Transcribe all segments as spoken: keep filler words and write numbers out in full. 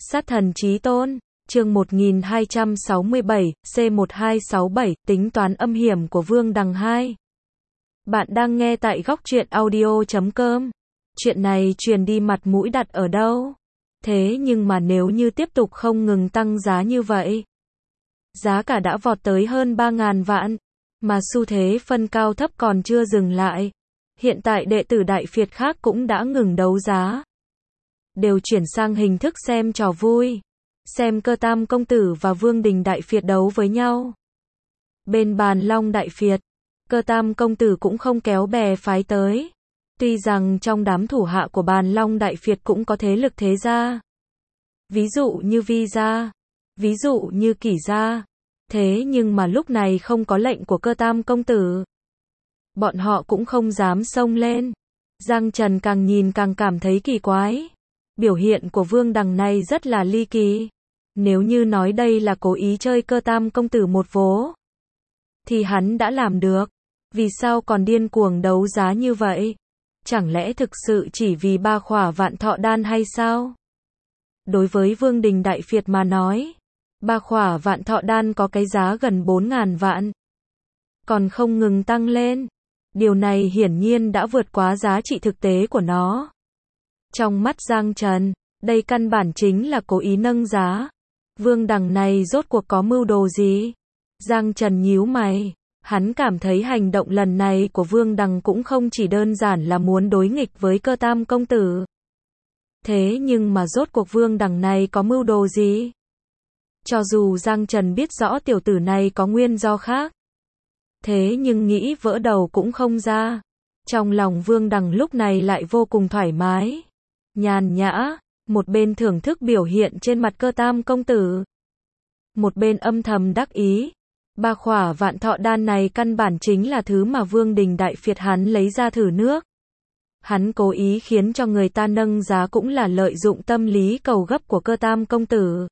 Sát thần chí tôn, chương một nghìn hai trăm sáu mươi bảy, C một hai sáu bảy, tính toán âm hiểm của Vương Đằng hai. Bạn đang nghe tại góc truyện audio chấm com. Chuyện này truyền đi mặt mũi đặt ở đâu? Thế nhưng mà nếu như tiếp tục không ngừng tăng giá như vậy, giá cả đã vọt tới hơn ba ngàn vạn, mà xu thế phân cao thấp còn chưa dừng lại. Hiện tại đệ tử Đại Việt khác cũng đã ngừng đấu giá, đều chuyển sang hình thức xem trò vui, xem Cơ Tam công tử và Vương Đình Đại Việt đấu với nhau. Bên Bàn Long Đại Việt, Cơ Tam công tử cũng không kéo bè phái tới. Tuy rằng trong đám thủ hạ của Bàn Long Đại Việt cũng có thế lực thế gia, ví dụ như Vi gia, ví dụ như Kỷ gia, thế nhưng mà lúc này không có lệnh của Cơ Tam công tử, bọn họ cũng không dám xông lên. Giang Trần càng nhìn càng cảm thấy kỳ quái. Biểu hiện của Vương Đằng này rất là ly kỳ. Nếu như nói đây là cố ý chơi Cơ Tam công tử một vố, thì hắn đã làm được. Vì sao còn điên cuồng đấu giá như vậy? Chẳng lẽ thực sự chỉ vì ba khỏa vạn thọ đan hay sao? Đối với Vương Đình Đại Việt mà nói, ba khỏa vạn thọ đan có cái giá gần bốn ngàn vạn, còn không ngừng tăng lên. Điều này hiển nhiên đã vượt quá giá trị thực tế của nó. Trong mắt Giang Trần, đây căn bản chính là cố ý nâng giá. Vương Đằng này rốt cuộc có mưu đồ gì? Giang Trần nhíu mày, hắn cảm thấy hành động lần này của Vương Đằng cũng không chỉ đơn giản là muốn đối nghịch với Cơ Tam công tử. Thế nhưng mà rốt cuộc Vương Đằng này có mưu đồ gì? Cho dù Giang Trần biết rõ tiểu tử này có nguyên do khác, thế nhưng nghĩ vỡ đầu cũng không ra. Trong lòng Vương Đằng lúc này lại vô cùng thoải mái, nhàn nhã, một bên thưởng thức biểu hiện trên mặt Cơ Tam công tử, một bên âm thầm đắc ý. Ba khỏa vạn thọ đan này căn bản chính là thứ mà Vương Đình Đại Việt hắn lấy ra thử nước. Hắn cố ý khiến cho người ta nâng giá cũng là lợi dụng tâm lý cầu gấp của Cơ Tam công tử.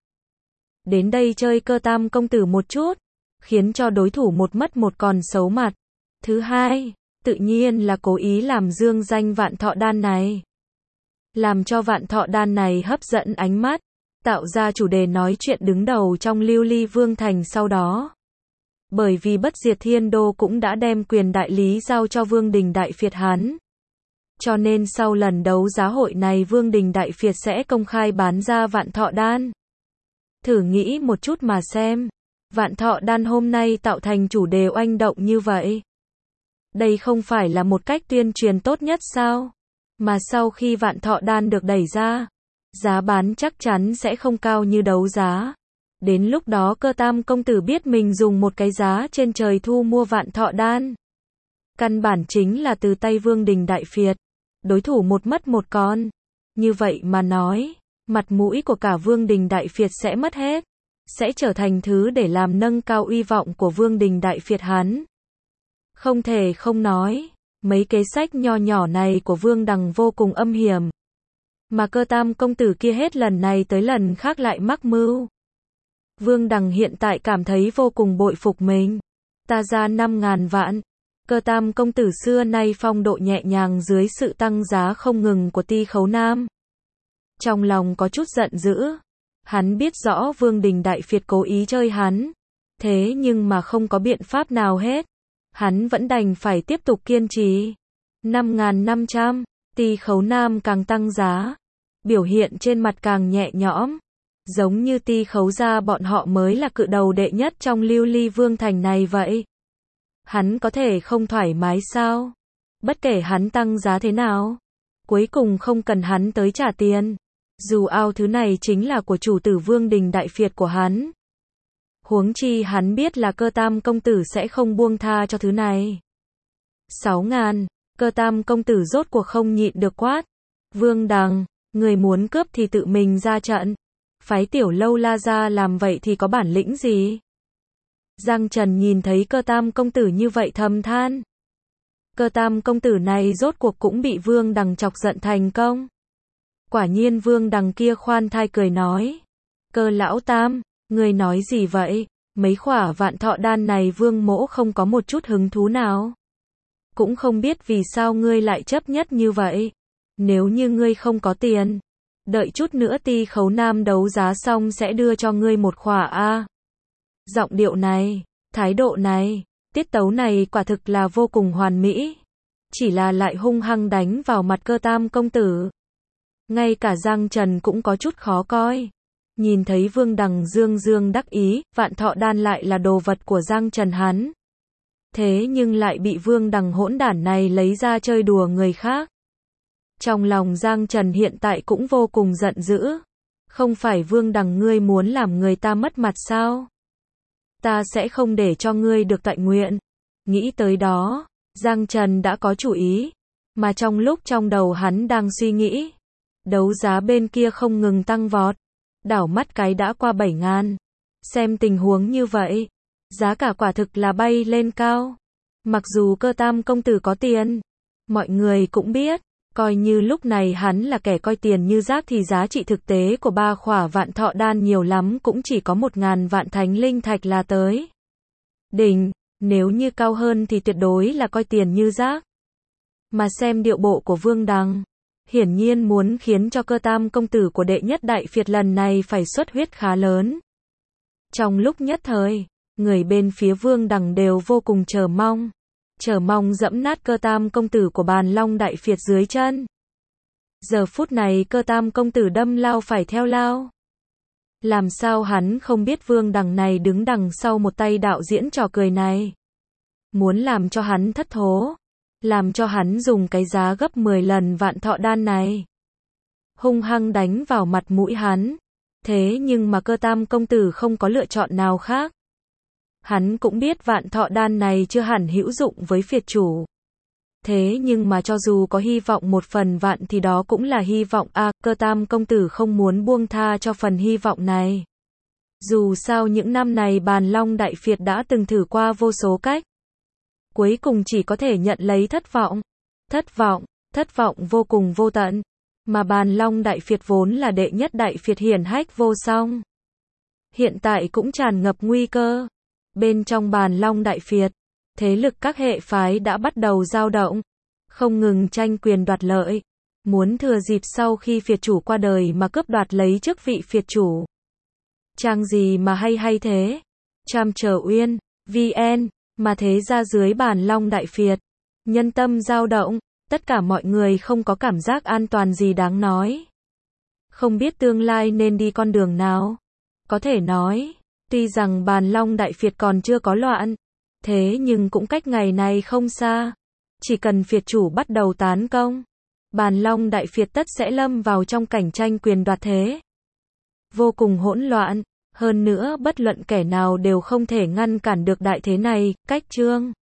Đến đây chơi Cơ Tam công tử một chút, khiến cho đối thủ một mất một còn xấu mặt. Thứ hai, tự nhiên là cố ý làm dương danh vạn thọ đan này, làm cho vạn thọ đan này hấp dẫn ánh mắt, tạo ra chủ đề nói chuyện đứng đầu trong Lưu Ly Vương Thành sau đó. Bởi vì Bất Diệt Thiên Đô cũng đã đem quyền đại lý giao cho Vương Đình Đại Việt hắn, cho nên sau lần đấu giá hội này Vương Đình Đại Việt sẽ công khai bán ra vạn thọ đan. Thử nghĩ một chút mà xem, vạn thọ đan hôm nay tạo thành chủ đề oanh động như vậy, đây không phải là một cách tuyên truyền tốt nhất sao? Mà sau khi vạn thọ đan được đẩy ra, giá bán chắc chắn sẽ không cao như đấu giá. Đến lúc đó Cơ Tam công tử biết mình dùng một cái giá trên trời thu mua vạn thọ đan, căn bản chính là từ tay Vương Đình Đại Việt, đối thủ một mất một còn. Như vậy mà nói, mặt mũi của cả Vương Đình Đại Việt sẽ mất hết, sẽ trở thành thứ để làm nâng cao uy vọng của Vương Đình Đại Việt hắn. Không thể không nói, mấy kế sách nho nhỏ này của Vương Đằng vô cùng âm hiểm, mà Cơ Tam công tử kia hết lần này tới lần khác lại mắc mưu. Vương Đằng hiện tại cảm thấy vô cùng bội phục mình. Ta ra năm ngàn vạn, Cơ Tam công tử xưa nay phong độ nhẹ nhàng dưới sự tăng giá không ngừng của Ti Khấu Nam. Trong lòng có chút giận dữ, hắn biết rõ Vương Đình Đại Việt cố ý chơi hắn, thế nhưng mà không có biện pháp nào hết, hắn vẫn đành phải tiếp tục kiên trì. năm nghìn năm trăm, Ti Khấu Nam càng tăng giá, biểu hiện trên mặt càng nhẹ nhõm, giống như Ti Khấu gia bọn họ mới là cự đầu đệ nhất trong Lưu Ly Vương Thành này vậy. Hắn có thể không thoải mái sao? Bất kể hắn tăng giá thế nào, cuối cùng không cần hắn tới trả tiền. Dù ao thứ này chính là của chủ tử Vương Đình Đại Việt của hắn. Huống chi hắn biết là Cơ Tam công tử sẽ không buông tha cho thứ này. Sáu ngàn, Cơ Tam công tử rốt cuộc không nhịn được quát. Vương Đằng, người muốn cướp thì tự mình ra trận. Phái Tiểu Lâu La ra làm vậy thì có bản lĩnh gì? Giang Trần nhìn thấy Cơ Tam công tử như vậy thầm than. Cơ Tam công tử này rốt cuộc cũng bị Vương Đằng chọc giận thành công. Quả nhiên Vương Đằng kia khoan thai cười nói. Cơ lão Tam, ngươi nói gì vậy? Mấy khỏa vạn thọ đan này Vương mỗ không có một chút hứng thú nào. Cũng không biết vì sao ngươi lại chấp nhất như vậy. Nếu như ngươi không có tiền, đợi chút nữa Ti Khấu Nam đấu giá xong sẽ đưa cho ngươi một khỏa a. Giọng điệu này, thái độ này, tiết tấu này quả thực là vô cùng hoàn mỹ. Chỉ là lại hung hăng đánh vào mặt Cơ Tam công tử. Ngay cả Giang Trần cũng có chút khó coi. Nhìn thấy Vương Đằng dương dương đắc ý, Vạn Thọ Đan lại là đồ vật của Giang Trần hắn. Thế nhưng lại bị Vương Đằng hỗn đản này lấy ra chơi đùa người khác. Trong lòng Giang Trần hiện tại cũng vô cùng giận dữ. Không phải Vương Đằng ngươi muốn làm người ta mất mặt sao? Ta sẽ không để cho ngươi được tọa nguyện. Nghĩ tới đó, Giang Trần đã có chủ ý. Mà trong lúc trong đầu hắn đang suy nghĩ, đấu giá bên kia không ngừng tăng vọt. Đảo mắt cái đã qua bảy ngàn. Xem tình huống như vậy, giá cả quả thực là bay lên cao. Mặc dù Cơ Tam công tử có tiền, mọi người cũng biết, coi như lúc này hắn là kẻ coi tiền như rác thì giá trị thực tế của ba khỏa Vạn Thọ Đan nhiều lắm cũng chỉ có một ngàn vạn thánh linh thạch là tới. Đỉnh, nếu như cao hơn thì tuyệt đối là coi tiền như rác. Mà xem điệu bộ của Vương Đằng, hiển nhiên muốn khiến cho Cơ Tam công tử của đệ nhất đại phiệt lần này phải xuất huyết khá lớn. Trong lúc nhất thời, người bên phía Vương Đằng đều vô cùng chờ mong. Chờ mong dẫm nát Cơ Tam công tử của Bàn Long đại phiệt dưới chân. Giờ phút này Cơ Tam công tử đâm lao phải theo lao. Làm sao hắn không biết Vương Đằng này đứng đằng sau một tay đạo diễn trò cười này. Muốn làm cho hắn thất thố. Làm cho hắn dùng cái giá gấp mười lần Vạn Thọ Đan này. Hung hăng đánh vào mặt mũi hắn. Thế nhưng mà Cơ Tam công tử không có lựa chọn nào khác. Hắn cũng biết Vạn Thọ Đan này chưa hẳn hữu dụng với phiệt chủ. Thế nhưng mà cho dù có hy vọng một phần vạn thì đó cũng là hy vọng a. À, Cơ Tam công tử không muốn buông tha cho phần hy vọng này. Dù sao những năm này Bàn Long đại phiệt đã từng thử qua vô số cách. Cuối cùng chỉ có thể nhận lấy thất vọng. Thất vọng, thất vọng vô cùng vô tận. Mà Bàn Long đại phiệt vốn là đệ nhất đại phiệt hiển hách vô song. Hiện tại cũng tràn ngập nguy cơ. Bên trong Bàn Long đại phiệt, thế lực các hệ phái đã bắt đầu dao động. Không ngừng tranh quyền đoạt lợi. Muốn thừa dịp sau khi phiệt chủ qua đời mà cướp đoạt lấy chức vị phiệt chủ. Trang gì mà hay hay thế? Tràm Trở Uyên, vê en. Mà thế ra dưới Bàn Long đại phiệt, nhân tâm dao động, tất cả mọi người không có cảm giác an toàn gì đáng nói. Không biết tương lai nên đi con đường nào. Có thể nói, tuy rằng Bàn Long đại phiệt còn chưa có loạn, thế nhưng cũng cách ngày này không xa. Chỉ cần phiệt chủ bắt đầu tán công, Bàn Long đại phiệt tất sẽ lâm vào trong cảnh tranh quyền đoạt thế. Vô cùng hỗn loạn. Hơn nữa bất luận kẻ nào đều không thể ngăn cản được đại thế này. Cách chương